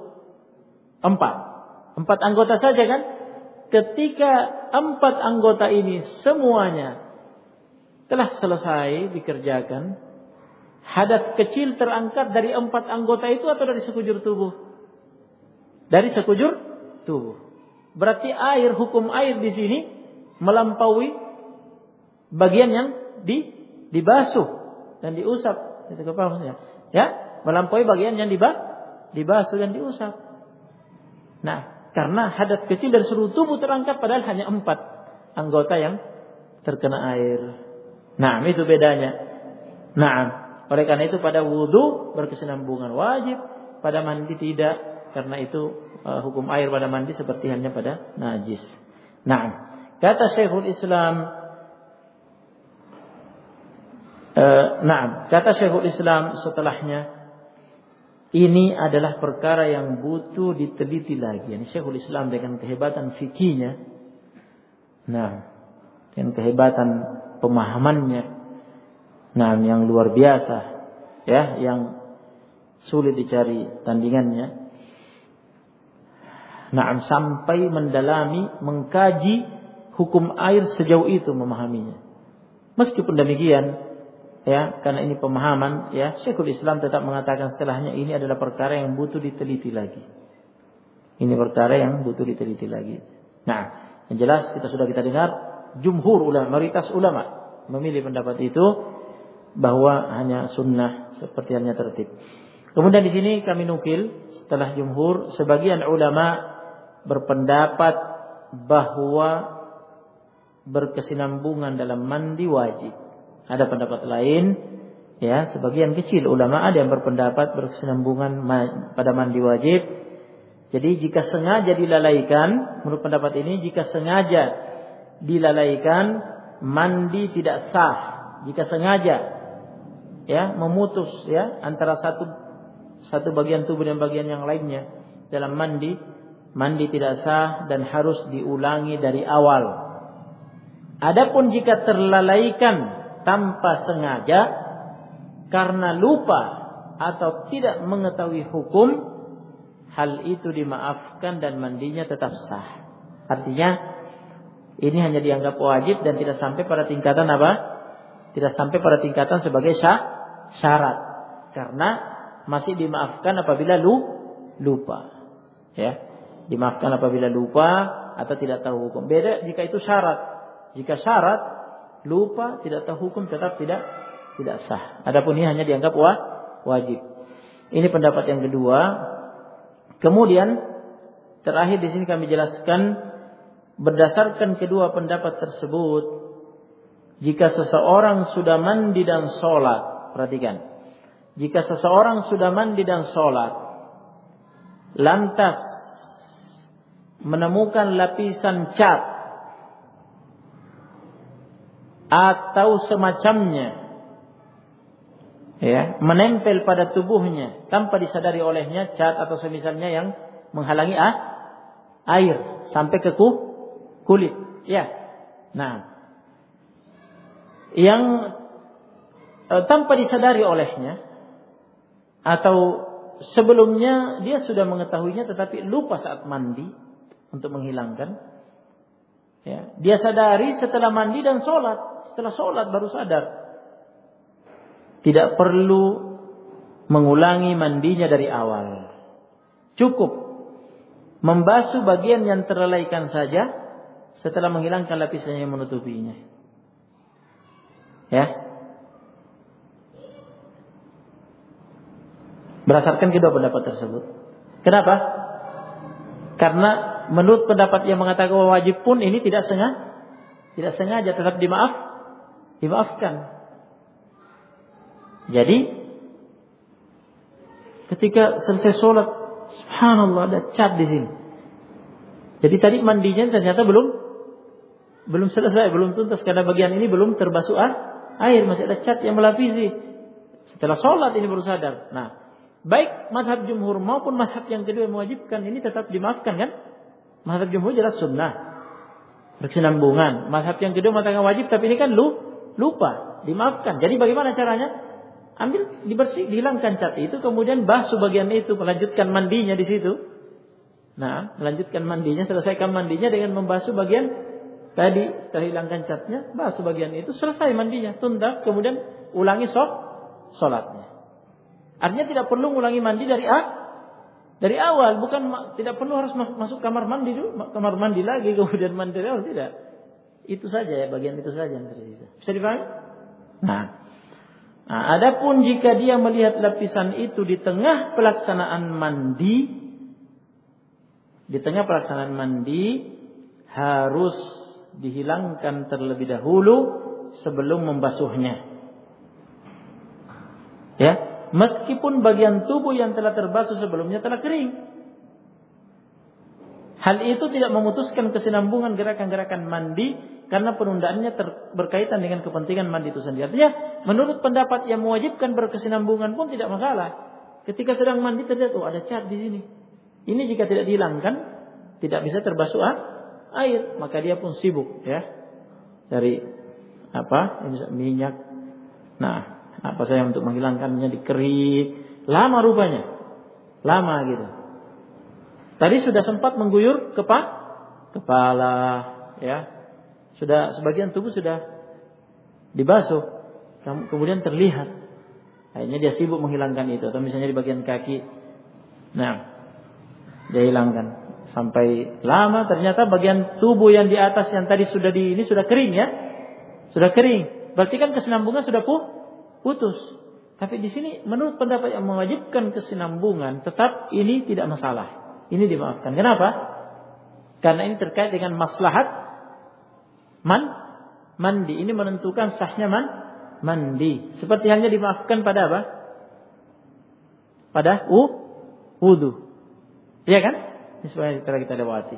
4 anggota saja kan? Ketika 4 anggota ini semuanya telah selesai dikerjakan, hadas kecil terangkat dari 4 anggota itu atau dari sekujur tubuh? Dari sekujur tubuh. Berarti hukum air di sini melampaui bagian yang dibasuh dan diusap. Itu kepahamnya. Ya, melampaui bagian yang dibasuh dan diusap. Nah, karena hadas kecil dari seluruh tubuh terangkat padahal hanya 4 anggota yang terkena air. Nah, itu bedanya. Nah, oleh karena itu pada wudu berkesinambungan wajib, pada mandi tidak, karena itu hukum air pada mandi seperti halnya pada najis. Nah, kata Syekhul Islam setelahnya, ini adalah perkara yang butuh diteliti lagi. Ini Syekhul Islam dengan kehebatan fikihnya, nah, dengan kehebatan pemahamannya, nah, yang luar biasa, ya, yang sulit dicari tandingannya. Nah, sampai mendalami, mengkaji hukum air sejauh itu memahaminya. Meskipun demikian, ya, karena ini pemahaman, ya, Syekhul Islam tetap mengatakan setelahnya ini adalah perkara yang butuh diteliti lagi. Ini perkara yang butuh diteliti lagi. Nah, yang jelas kita dengar jumhur ulama, mayoritas ulama memilih pendapat itu bahwa hanya sunnah seperti halnya tertib. Kemudian di sini kami nukil setelah jumhur, sebagian ulama berpendapat bahwa berkesinambungan dalam mandi wajib. Ada pendapat lain, ya, sebagian kecil ulama ada yang berpendapat berkesinambungan pada mandi wajib. Jadi jika sengaja dilalaikan, menurut pendapat ini, jika sengaja dilalaikan, mandi tidak sah. Jika sengaja, ya, memutus, ya, antara satu bagian tubuh dan bagian yang lainnya dalam mandi tidak sah dan harus diulangi dari awal. Adapun jika terlalaikan tanpa sengaja karena lupa atau tidak mengetahui hukum, hal itu dimaafkan dan mandinya tetap sah. Artinya ini hanya dianggap wajib dan tidak sampai pada tingkatan apa? Tidak sampai pada tingkatan sebagai syarat, karena masih dimaafkan apabila lupa. Ya, dimaafkan apabila lupa atau tidak tahu hukum. Beda jika itu syarat. Jika syarat, lupa, tidak tahu hukum, tetap tidak sah. Adapun ini hanya dianggap wajib. Ini pendapat yang kedua. Kemudian terakhir di sini kami jelaskan, berdasarkan kedua pendapat tersebut, jika seseorang sudah mandi dan sholat, perhatikan, jika seseorang sudah mandi dan sholat, lantas menemukan lapisan cat atau semacamnya, ya, menempel pada tubuhnya tanpa disadari olehnya, cat atau semisalnya yang menghalangi air sampai ke kulit, ya. Nah, yang tanpa disadari olehnya atau sebelumnya dia sudah mengetahuinya tetapi lupa saat mandi untuk menghilangkan, ya, dia sadari setelah mandi dan sholat, setelah sholat baru sadar. Tidak perlu mengulangi mandinya dari awal. Cukup membasuh bagian yang terlelaikan saja setelah menghilangkan lapisan yang menutupinya. Ya. Berdasarkan kedua pendapat tersebut. Kenapa? Karena menurut pendapat yang mengatakan wajib pun ini tidak sengaja tetap dimaafkan. Jadi ketika selesai sholat, subhanallah ada cat di sini. Jadi tadi mandinya ternyata belum selesai, belum tuntas karena bagian ini belum terbasuh air, masih ada cat yang melapisi. Setelah sholat ini baru sadar. Nah, baik mazhab jumhur maupun mazhab yang kedua yang mewajibkan ini tetap dimaafkan kan? Mazhab jumhur jelas sunnah, berkesinambungan. Mazhab yang kedua mengatakan wajib, tapi ini kan lupa, dimaafkan. Jadi bagaimana caranya? Ambil, dihilangkan cat itu, kemudian basuh bagian itu, melanjutkan mandinya di situ. Nah, melanjutkan mandinya, selesaikan mandinya dengan membasuh bagian tadi, setelah hilangkan catnya, basuh bagian itu, selesai mandinya, tuntas, kemudian ulangi sholatnya. Artinya tidak perlu ulangi mandi dari awal, bukan tidak perlu harus masuk kamar mandi dulu, kamar mandi lagi kemudian mandi dari awal, tidak. Itu saja ya, bagian itu saja yang tersisa. Bisa dipahami? Nah, adapun jika dia melihat lapisan itu di tengah pelaksanaan mandi, harus dihilangkan terlebih dahulu sebelum membasuhnya. Ya, meskipun bagian tubuh yang telah terbasuh sebelumnya telah kering. Hal itu tidak memutuskan kesinambungan gerakan-gerakan mandi karena penundaannya berkaitan dengan kepentingan mandi itu sendiri. Artinya, menurut pendapat yang mewajibkan berkesinambungan pun tidak masalah. Ketika sedang mandi terlihat, ada cat di sini. Ini jika tidak dihilangkan, tidak bisa terbasuh air, maka dia pun sibuk, ya, dari minyak. Nah, apa saya untuk menghilangkannya dikerik, lama rupanya, lama gitu. Tadi sudah sempat mengguyur kepala, ya. Sudah sebagian tubuh sudah dibasuh, kemudian terlihat. Akhirnya dia sibuk menghilangkan itu, atau misalnya di bagian kaki. Nah, dia hilangkan sampai lama, ternyata bagian tubuh yang di atas yang tadi ini sudah kering, ya. Sudah kering. Berarti kan kesinambungan sudah putus. Tapi di sini menurut pendapat yang mewajibkan kesinambungan, tetap ini tidak masalah. Ini dimaafkan. Kenapa? Karena ini terkait dengan maslahat mandi. Ini menentukan sahnya mandi. Seperti halnya dimaafkan pada apa? Pada wudu. Iya kan? Ini sebenarnya telah kita lewati.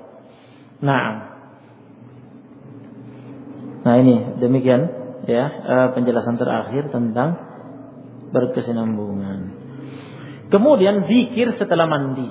Nah ini demikian, ya, penjelasan terakhir tentang berkesinambungan. Kemudian zikir setelah mandi.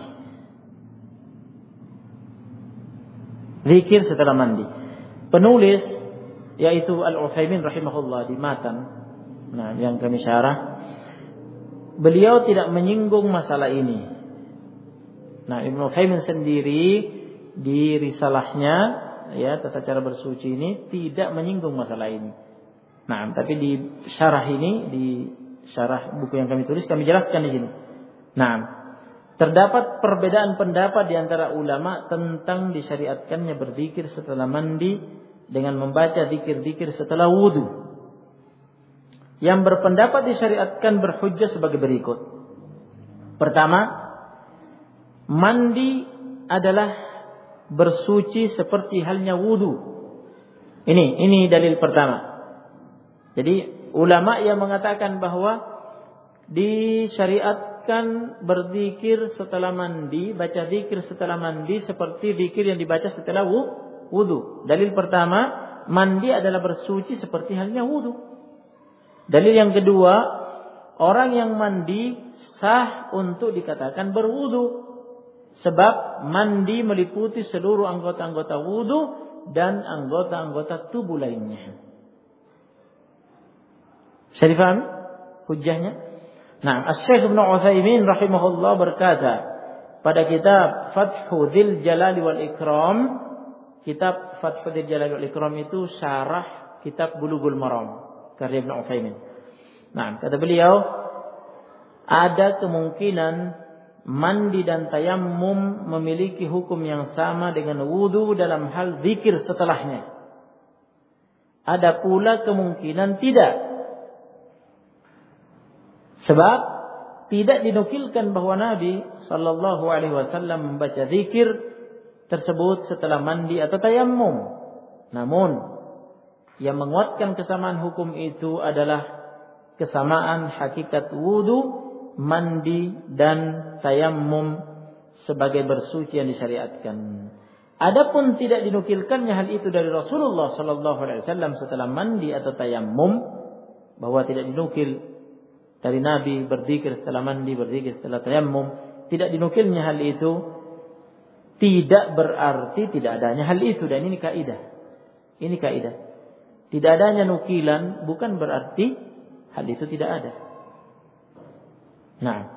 Zikir setelah mandi. Penulis yaitu Al-Utsaimin rahimahullah di matan, yang kami syarah, beliau tidak menyinggung masalah ini. Ibnu Utsaimin sendiri di risalahnya, ya, tata cara bersuci ini tidak menyinggung masalah ini. Tapi di syarah ini, di syarah buku yang kami tulis, kami jelaskan di sini. Terdapat perbedaan pendapat di antara ulama tentang disyariatkannya berzikir setelah mandi dengan membaca zikir-zikir setelah wudu. Yang berpendapat disyariatkan berhujjah sebagai berikut. Pertama, mandi adalah bersuci seperti halnya wudu. Ini dalil pertama. Jadi ulama yang mengatakan bahwa disyariatkan menyebutkan berzikir setelah mandi, baca zikir setelah mandi seperti zikir yang dibaca setelah wudu. Dalil pertama, mandi adalah bersuci seperti halnya wudu. Dalil yang kedua, orang yang mandi sah untuk dikatakan berwudu. Sebab mandi meliputi seluruh anggota-anggota wudu dan anggota-anggota tubuh lainnya. Bisa difahami hujjahnya? Nah, Asy-Syaikh Ibnu Utsaimin rahimahullah berkata pada kitab Fathul Jalali wal Ikram, kitab Fathul Jalali wal Ikram itu syarah kitab Bulughul Maram karya Ibnu Utsaimin. Nah, kata beliau, ada kemungkinan mandi dan tayammum memiliki hukum yang sama dengan wudu dalam hal zikir setelahnya. Ada pula kemungkinan tidak. Sebab tidak dinukilkan bahwa Nabi sallallahu alaihi wasallam membaca zikir tersebut setelah mandi atau tayammum. Namun yang menguatkan kesamaan hukum itu adalah kesamaan hakikat wudu, mandi dan tayammum sebagai bersuci yang disyariatkan. Adapun tidak dinukilkannya hal itu dari Rasulullah sallallahu alaihi wasallam setelah mandi atau tayammum, bahwa tidak dinukil dari Nabi berzikir setelah mandi, berzikir setelah tayammum, tidak dinukilnya hal itu, tidak berarti tidak adanya hal itu. Dan ini kaidah. Ini kaidah. Tidak adanya nukilan bukan berarti hal itu tidak ada. Nah,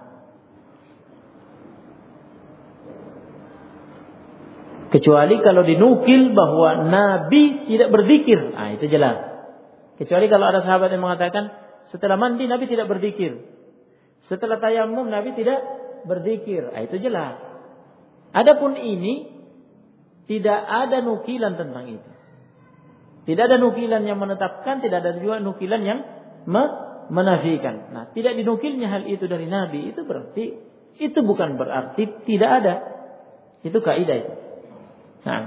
kecuali kalau dinukil bahwa Nabi tidak berzikir, nah itu jelas. Kecuali kalau ada sahabat yang mengatakan setelah mandi Nabi tidak berzikir, setelah tayammum Nabi tidak berzikir, nah itu jelas. Adapun ini tidak ada nukilan tentang itu. Tidak ada nukilan yang menetapkan, tidak ada juga nukilan yang menafikan. Nah, tidak dinukilnya hal itu dari Nabi, itu berarti itu bukan berarti tidak ada. Itu kaidah itu. Nah,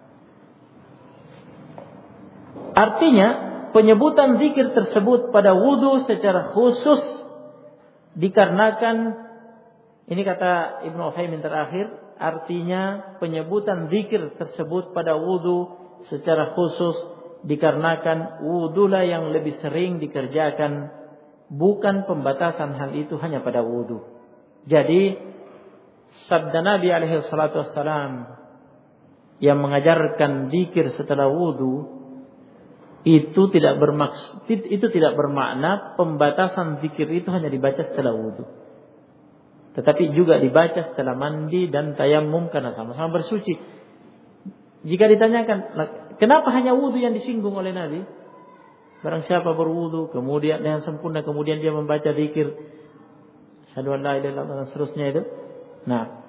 artinya penyebutan zikir tersebut pada wudu secara khusus dikarenakan, ini kata Ibnu Utsaimin terakhir, artinya penyebutan zikir tersebut pada wudu secara khusus dikarenakan wudulah yang lebih sering dikerjakan, bukan pembatasan hal itu hanya pada wudu. Jadi sabda Nabi alaihi salatu wassalam yang mengajarkan zikir setelah wudu itu tidak bermakna pembatasan zikir itu hanya dibaca setelah wudu, tetapi juga dibaca setelah mandi dan tayammum karena sama-sama bersuci. Jika ditanyakan kenapa hanya wudu yang disinggung oleh Nabi, barang siapa berwudu kemudian dengan sempurna kemudian dia membaca zikir asyhadu an la ilaha illallah dan seterusnya itu, nah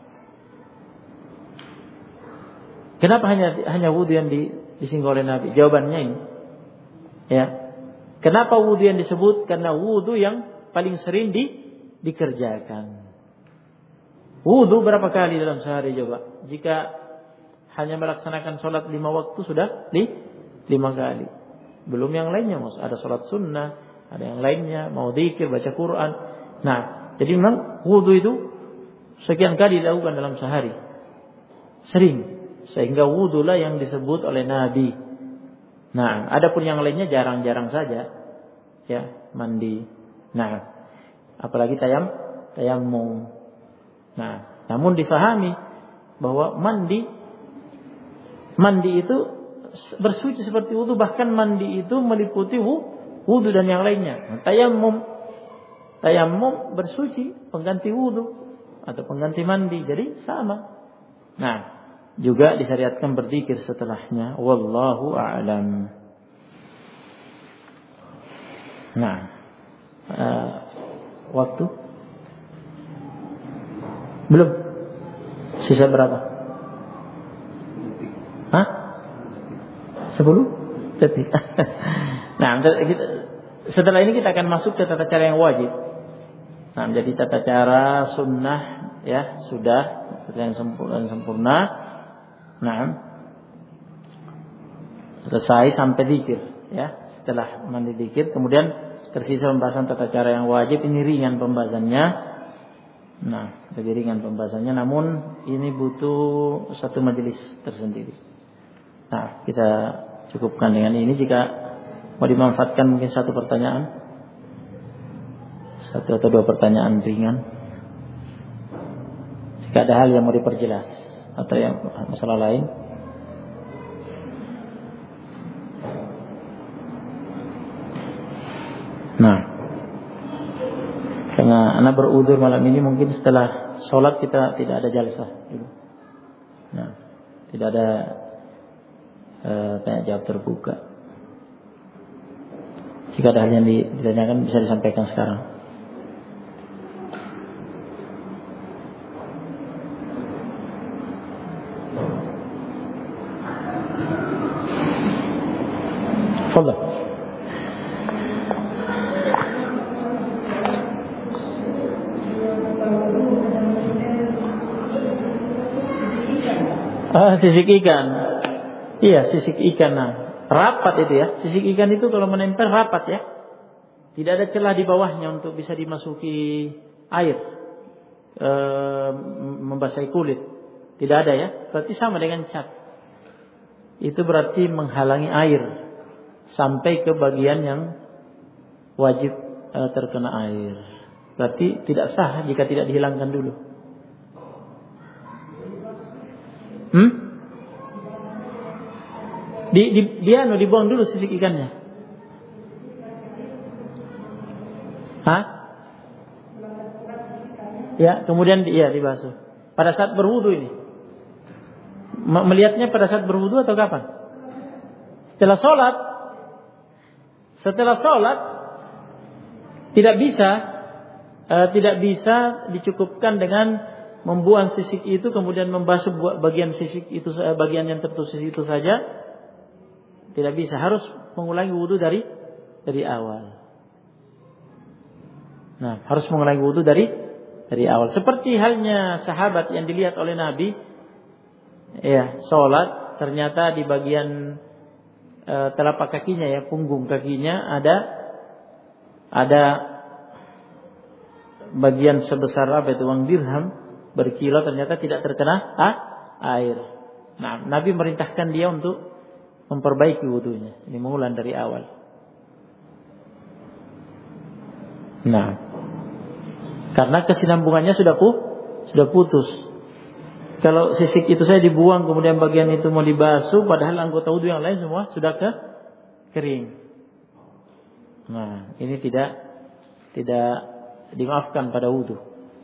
kenapa hanya wudu yang disinggung oleh Nabi? Jawabannya ini, ya, kenapa wudu yang disebut? Karena wudu yang paling sering dikerjakan. Wudu berapa kali dalam sehari coba? Jika hanya melaksanakan sholat 5 waktu sudah 5 kali. Belum yang lainnya, ada sholat sunnah, ada yang lainnya, mau zikir, baca Quran. Nah, jadi memang wudu itu sekian kali dilakukan dalam sehari. Sering. Sehingga wudulah yang disebut oleh Nabi. Nah, adapun yang lainnya jarang-jarang saja. Ya, mandi. Nah, apalagi tayammum. Nah, namun difahami bahwa mandi itu bersuci seperti wudu, bahkan mandi itu meliputi wudu dan yang lainnya. Nah, tayammum bersuci, pengganti wudu atau pengganti mandi, jadi sama. Nah, juga disyariatkan berzikir setelahnya. Wallahu a'lam. Nah, waktu belum. Sisa berapa? Hah? 10 detik. Nah, setelah ini kita akan masuk ke tata cara yang wajib. Nah, menjadi tata cara sunnah, ya sudah yang sempurna. Nah, selesai sampai zikir, ya. Setelah mandi zikir, kemudian tersisa pembahasan tata cara yang wajib. Ini ringan pembahasannya. Nah, lebih ringan pembahasannya, namun ini butuh satu majelis tersendiri. Nah, kita cukupkan dengan ini. Jika mau dimanfaatkan mungkin satu pertanyaan, satu atau dua pertanyaan ringan. Jika ada hal yang mau diperjelas atau yang masalah lain. Nah, karena anak berudzur malam ini, mungkin setelah sholat kita tidak ada jalsah. Nah, tidak ada tanya jawab terbuka. Jika ada hal yang ditanyakan bisa disampaikan sekarang. Fadhal. Sisik ikan. Iya, sisik ikan. Nah, rapat itu ya. Sisik ikan itu kalau menempel rapat ya. Tidak ada celah di bawahnya untuk bisa dimasuki air, membasahi kulit. Tidak ada ya. Berarti sama dengan cat. Itu berarti menghalangi air sampai ke bagian yang wajib terkena air. Berarti tidak sah jika tidak dihilangkan dulu. Dibuang dulu sisik ikannya. Hah? Ya, kemudian dibasuh. Pada saat berwudu ini. Melihatnya pada saat berwudu atau kapan? Setelah sholat tidak bisa dicukupkan dengan membuang sisik itu kemudian membasuh bagian sisik itu, bagian yang tertutup sisik itu saja. Tidak bisa, harus mengulangi wudu dari awal. Nah, harus mengulangi wudu dari awal. Seperti halnya sahabat yang dilihat oleh Nabi, ya, sholat ternyata di bagian telapak kakinya ya, punggung kakinya ada bagian sebesar uang dirham berkilo, ternyata tidak terkena air. Nah, Nabi merintahkan dia untuk memperbaiki wudunya, ini mengulang dari awal. Nah, karena kesinambungannya sudah putus. Kalau sisik itu saya dibuang kemudian bagian itu mau dibasuh, padahal anggota wudu yang lain semua sudah kering. Nah, ini tidak dimaafkan pada wudu.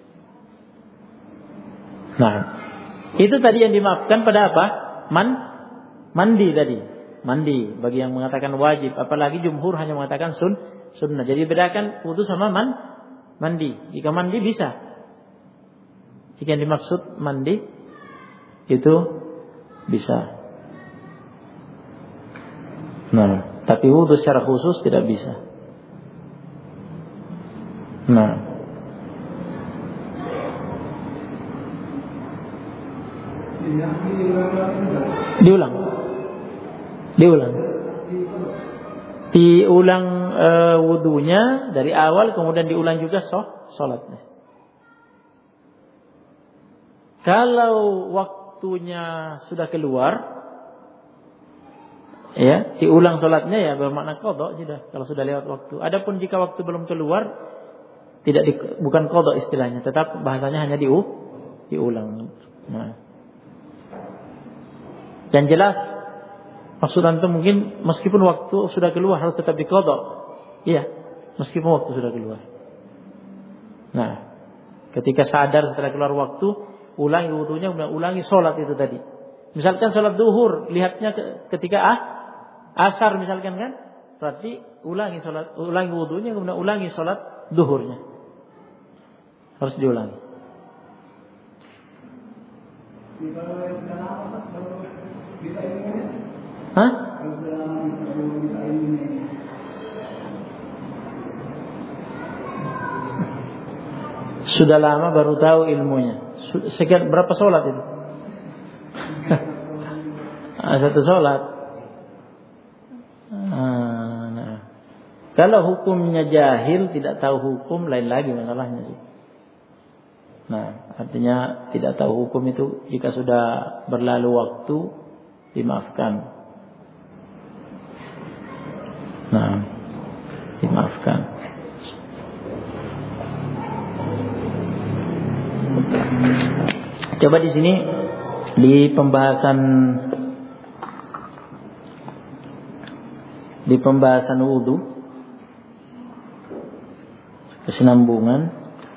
Nah, itu tadi yang dimaafkan pada apa? Mandi tadi. Mandi bagi yang mengatakan wajib, apalagi jumhur hanya mengatakan sunnah. Jadi bedakan wudu sama mandi. Jika mandi bisa. Jika yang dimaksud mandi itu bisa. Nah, tapi wudu secara khusus tidak bisa. Nah, diulang wudunya dari awal, kemudian diulang juga sholatnya. Kalau waktunya sudah keluar, ya, diulang sholatnya ya bermakna qadha sudah. Kalau sudah lewat waktu. Adapun jika waktu belum keluar, bukan qadha istilahnya, tetap bahasanya hanya diulang. Nah, yang jelas maksud antum mungkin meskipun waktu sudah keluar harus tetap diqadha. Iya, meskipun waktu sudah keluar. Nah, ketika sadar setelah keluar waktu, ulangi wudunya, ulangi sholat itu tadi. Misalkan sholat duhur, lihatnya ketika asar misalkan kan, berarti ulangi wudunya, kemudian ulangi sholat duhurnya. Harus diulangi. Hah? Sudah lama baru tahu ilmunya. Sekian berapa sholat itu? Satu sholat. Nah. Kalau hukumnya jahil, tidak tahu hukum, lain lagi masalahnya sih. Nah, artinya tidak tahu hukum itu jika sudah berlalu waktu dimaafkan. Nah, dimaafkan. Coba di sini di pembahasan wudu kesinambungan.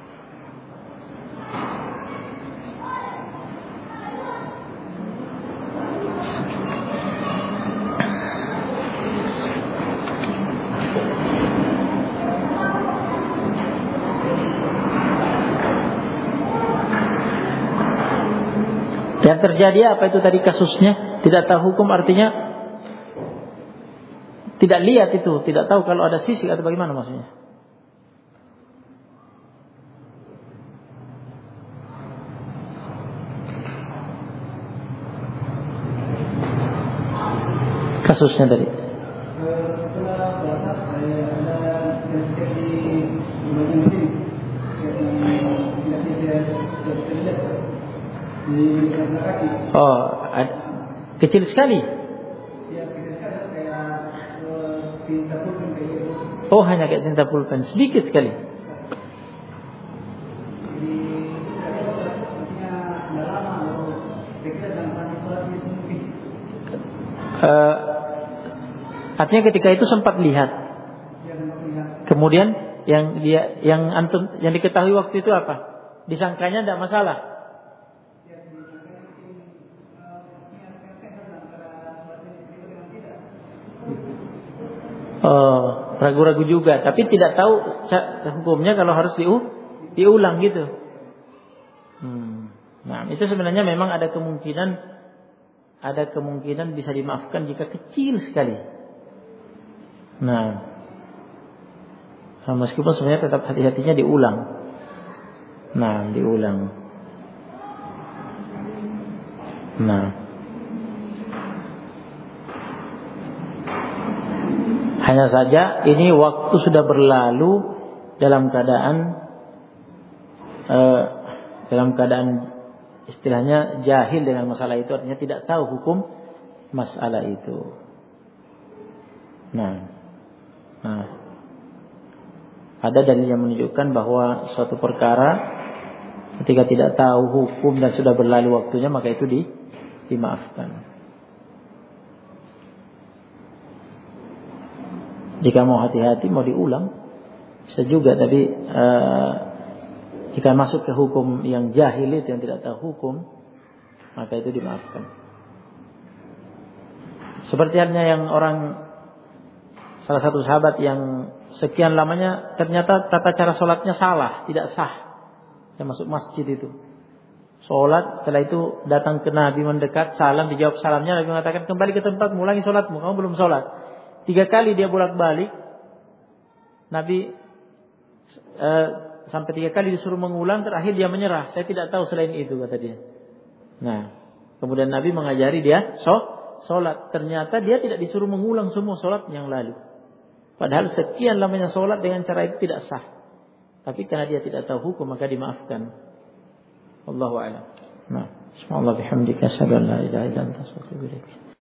Yang terjadi apa itu tadi kasusnya? Tidak tahu hukum artinya tidak lihat itu, tidak tahu kalau ada sisik atau bagaimana maksudnya? Kasusnya tadi. Oh, kecil sekali. Oh, hanya kayak tinta pulpen, sedikit sekali. Artinya ketika itu sempat lihat. Kemudian yang diketahui waktu itu apa? Disangkanya tidak masalah. Ragu-ragu juga, tapi tidak tahu hukumnya kalau harus diulang gitu. Nah, itu sebenarnya memang ada kemungkinan bisa dimaafkan jika kecil sekali. Nah, meskipun sebenarnya tetap hati-hatinya diulang. Nah, diulang. Nah, hanya saja ini waktu sudah berlalu dalam keadaan istilahnya jahil dengan masalah itu, artinya tidak tahu hukum masalah itu. Nah, ada dalil yang menunjukkan bahwa suatu perkara ketika tidak tahu hukum dan sudah berlalu waktunya maka itu dimaafkan. Jika mau hati-hati, mau diulang bisa juga, tapi jika masuk ke hukum yang jahil itu, yang tidak tahu hukum, maka itu dimaafkan. Seperti halnya yang salah satu sahabat yang sekian lamanya ternyata tata cara sholatnya salah, tidak sah. Yang masuk masjid itu sholat, setelah itu datang ke Nabi, mendekat, salam, dijawab salamnya, Nabi mengatakan kembali ke tempat, ulangi sholatmu, kamu belum sholat. 3 kali dia bolak-balik, Nabi sampai 3 kali disuruh mengulang, terakhir dia menyerah, saya tidak tahu selain itu, kata dia. Nah, kemudian Nabi mengajari dia sholat. Ternyata dia tidak disuruh mengulang semua sholat yang lalu. Padahal sekian lamanya sholat dengan cara itu tidak sah. Tapi karena dia tidak tahu hukum maka dimaafkan. Wallahu a'lam. Nah, subhanallah bihamdika asyhadu an la ilaha illa anta astaghfiruka wa atubu ilaik.